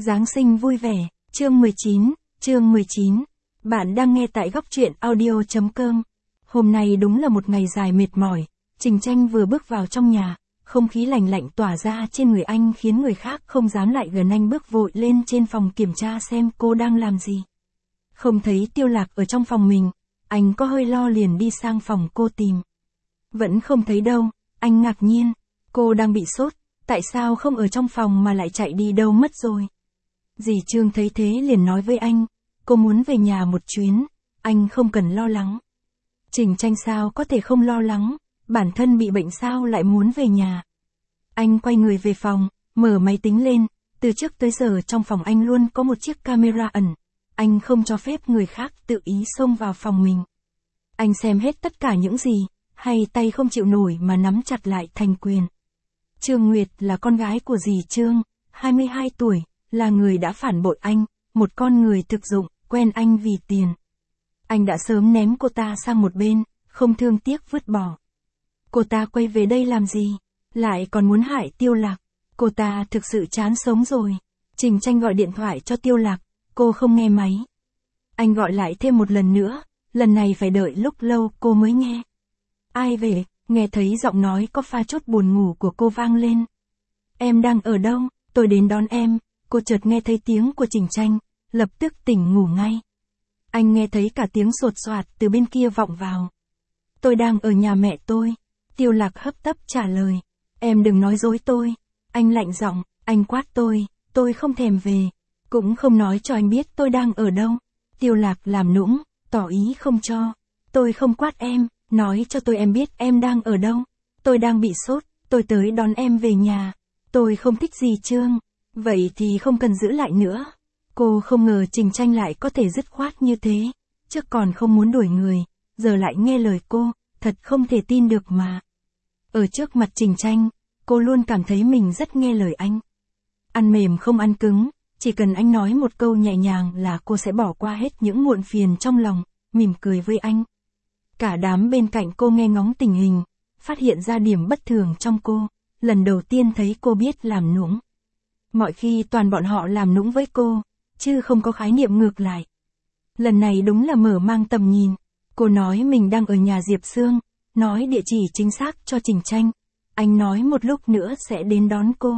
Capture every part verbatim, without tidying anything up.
Giáng sinh vui vẻ, chương mười chín, chương mười chín. Bạn đang nghe tại góc truyện audio chấm com. Hôm nay đúng là một ngày dài mệt mỏi, Trình Tranh vừa bước vào trong nhà, không khí lạnh lạnh tỏa ra trên người anh khiến người khác không dám lại gần anh, bước vội lên trên phòng kiểm tra xem cô đang làm gì. Không thấy Tiêu Lạc ở trong phòng mình, anh có hơi lo liền đi sang phòng cô tìm. Vẫn không thấy đâu, anh ngạc nhiên, cô đang bị sốt, tại sao không ở trong phòng mà lại chạy đi đâu mất rồi. Dì Trương thấy thế liền nói với anh, cô muốn về nhà một chuyến, anh không cần lo lắng. Trình Tranh sao có thể không lo lắng, bản thân bị bệnh sao lại muốn về nhà. Anh quay người về phòng, mở máy tính lên, từ trước tới giờ trong phòng anh luôn có một chiếc camera ẩn, anh không cho phép người khác tự ý xông vào phòng mình. Anh xem hết tất cả những gì, hay tay không chịu nổi mà nắm chặt lại thành quyền. Trương Nguyệt là con gái của dì Trương, hai mươi hai tuổi, là người đã phản bội anh, một con người thực dụng, quen anh vì tiền. Anh đã sớm ném cô ta sang một bên, không thương tiếc vứt bỏ. Cô ta quay về đây làm gì? Lại còn muốn hại Tiêu Lạc. Cô ta thực sự chán sống rồi. Trình Tranh gọi điện thoại cho Tiêu Lạc, cô không nghe máy. Anh gọi lại thêm một lần nữa, lần này phải đợi lúc lâu cô mới nghe. Ai về? Nghe thấy giọng nói có pha chút buồn ngủ của cô vang lên. Em đang ở đâu? Tôi đến đón em. Cô chợt nghe thấy tiếng của Trình Tranh, lập tức tỉnh ngủ ngay. Anh nghe thấy cả tiếng sột soạt từ bên kia vọng vào. Tôi đang ở nhà mẹ tôi. Tiêu Lạc hấp tấp trả lời. Em đừng nói dối tôi. Anh lạnh giọng, anh quát tôi, tôi không thèm về. Cũng không nói cho anh biết tôi đang ở đâu. Tiêu Lạc làm nũng, tỏ ý không cho. Tôi không quát em, nói cho tôi em biết em đang ở đâu. Tôi đang bị sốt, tôi tới đón em về nhà. Tôi không thích dì Trương. Vậy thì không cần giữ lại nữa. Cô không ngờ Trình Tranh lại có thể dứt khoát như thế. Trước còn không muốn đuổi người, giờ lại nghe lời cô, thật không thể tin được mà. Ở trước mặt Trình Tranh, cô luôn cảm thấy mình rất nghe lời anh. Ăn mềm không ăn cứng, chỉ cần anh nói một câu nhẹ nhàng là cô sẽ bỏ qua hết những muộn phiền trong lòng, mỉm cười với anh. Cả đám bên cạnh cô nghe ngóng tình hình, phát hiện ra điểm bất thường trong cô, lần đầu tiên thấy cô biết làm nũng. Mọi khi toàn bọn họ làm nũng với cô, chứ không có khái niệm ngược lại. Lần này đúng là mở mang tầm nhìn, cô nói mình đang ở nhà Diệp Sương, nói địa chỉ chính xác cho Trình Tranh. Anh nói một lúc nữa sẽ đến đón cô.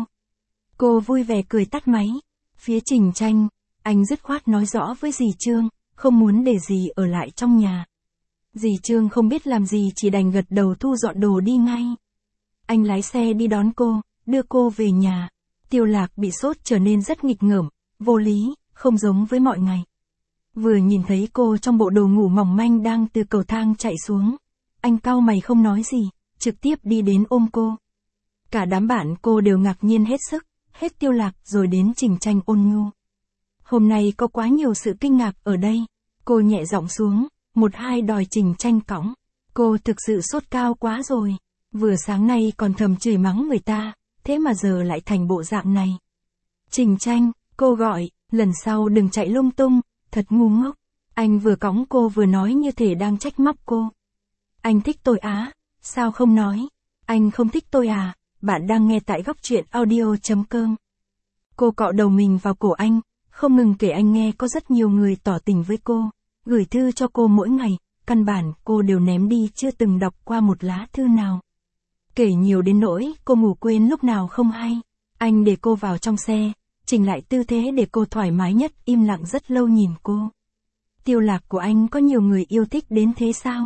Cô vui vẻ cười tắt máy. Phía Trình Tranh, anh dứt khoát nói rõ với dì Trương, không muốn để dì ở lại trong nhà. Dì Trương không biết làm gì chỉ đành gật đầu thu dọn đồ đi ngay. Anh lái xe đi đón cô, đưa cô về nhà. Tiêu Lạc bị sốt trở nên rất nghịch ngợm, vô lý, không giống với mọi ngày. Vừa nhìn thấy cô trong bộ đồ ngủ mỏng manh đang từ cầu thang chạy xuống, anh cau mày không nói gì, trực tiếp đi đến ôm cô. Cả đám bạn cô đều ngạc nhiên hết sức, hết Tiêu Lạc rồi đến Trình Tranh ôn nhu. Hôm nay có quá nhiều sự kinh ngạc ở đây. Cô nhẹ giọng xuống, một hai đòi Trình Tranh cõng. Cô thực sự sốt cao quá rồi. Vừa sáng nay còn thầm chửi mắng người ta, thế mà giờ lại thành bộ dạng này. Trình Tranh, cô gọi, lần sau đừng chạy lung tung, thật ngu ngốc. Anh vừa cõng cô vừa nói như thể đang trách móc cô. Anh thích tôi á, sao không nói? Anh không thích tôi à? Bạn đang nghe tại góc truyện audio chấm com. Cô cọ đầu mình vào cổ anh, không ngừng kể anh nghe có rất nhiều người tỏ tình với cô, gửi thư cho cô mỗi ngày, căn bản cô đều ném đi chưa từng đọc qua một lá thư nào. Kể nhiều đến nỗi cô ngủ quên lúc nào không hay. Anh để cô vào trong xe, chỉnh lại tư thế để cô thoải mái nhất, im lặng rất lâu nhìn cô. Tiêu Lạc của anh có nhiều người yêu thích đến thế sao?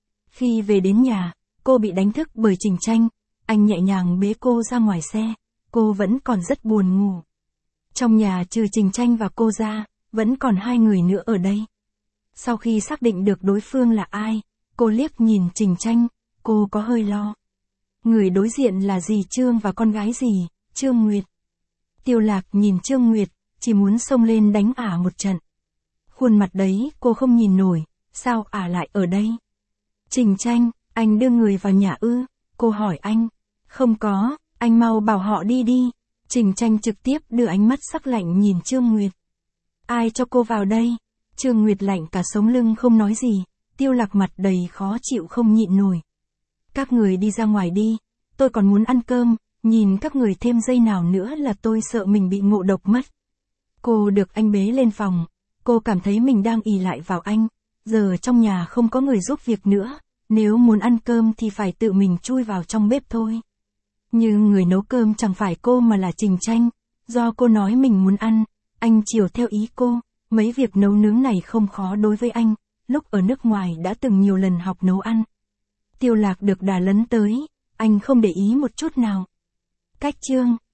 Khi về đến nhà, cô bị đánh thức bởi Trình Tranh. Anh nhẹ nhàng bế cô ra ngoài xe, cô vẫn còn rất buồn ngủ. Trong nhà trừ Trình Tranh và cô ra, vẫn còn hai người nữa ở đây. Sau khi xác định được đối phương là ai, cô liếc nhìn Trình Tranh, cô có hơi lo. Người đối diện là dì Trương và con gái dì, Trương Nguyệt. Tiêu Lạc nhìn Trương Nguyệt, chỉ muốn xông lên đánh ả một trận. Khuôn mặt đấy cô không nhìn nổi, sao ả lại ở đây? Trình Tranh, anh đưa người vào nhà ư? Cô hỏi anh. Không có, anh mau bảo họ đi đi. Trình Tranh trực tiếp đưa ánh mắt sắc lạnh nhìn Trương Nguyệt. Ai cho cô vào đây? Trương Nguyệt lạnh cả sống lưng không nói gì. Tiêu Lạc mặt đầy khó chịu không nhịn nổi. Các người đi ra ngoài đi, tôi còn muốn ăn cơm, nhìn các người thêm giây nào nữa là tôi sợ mình bị ngộ độc mất. Cô được anh bế lên phòng, cô cảm thấy mình đang ì lại vào anh, giờ trong nhà không có người giúp việc nữa, nếu muốn ăn cơm thì phải tự mình chui vào trong bếp thôi. Nhưng người nấu cơm chẳng phải cô mà là Trình Tranh, do cô nói mình muốn ăn, anh chiều theo ý cô, mấy việc nấu nướng này không khó đối với anh, lúc ở nước ngoài đã từng nhiều lần học nấu ăn. Tiêu Lạc được đà lấn tới, anh không để ý một chút nào. Cách chương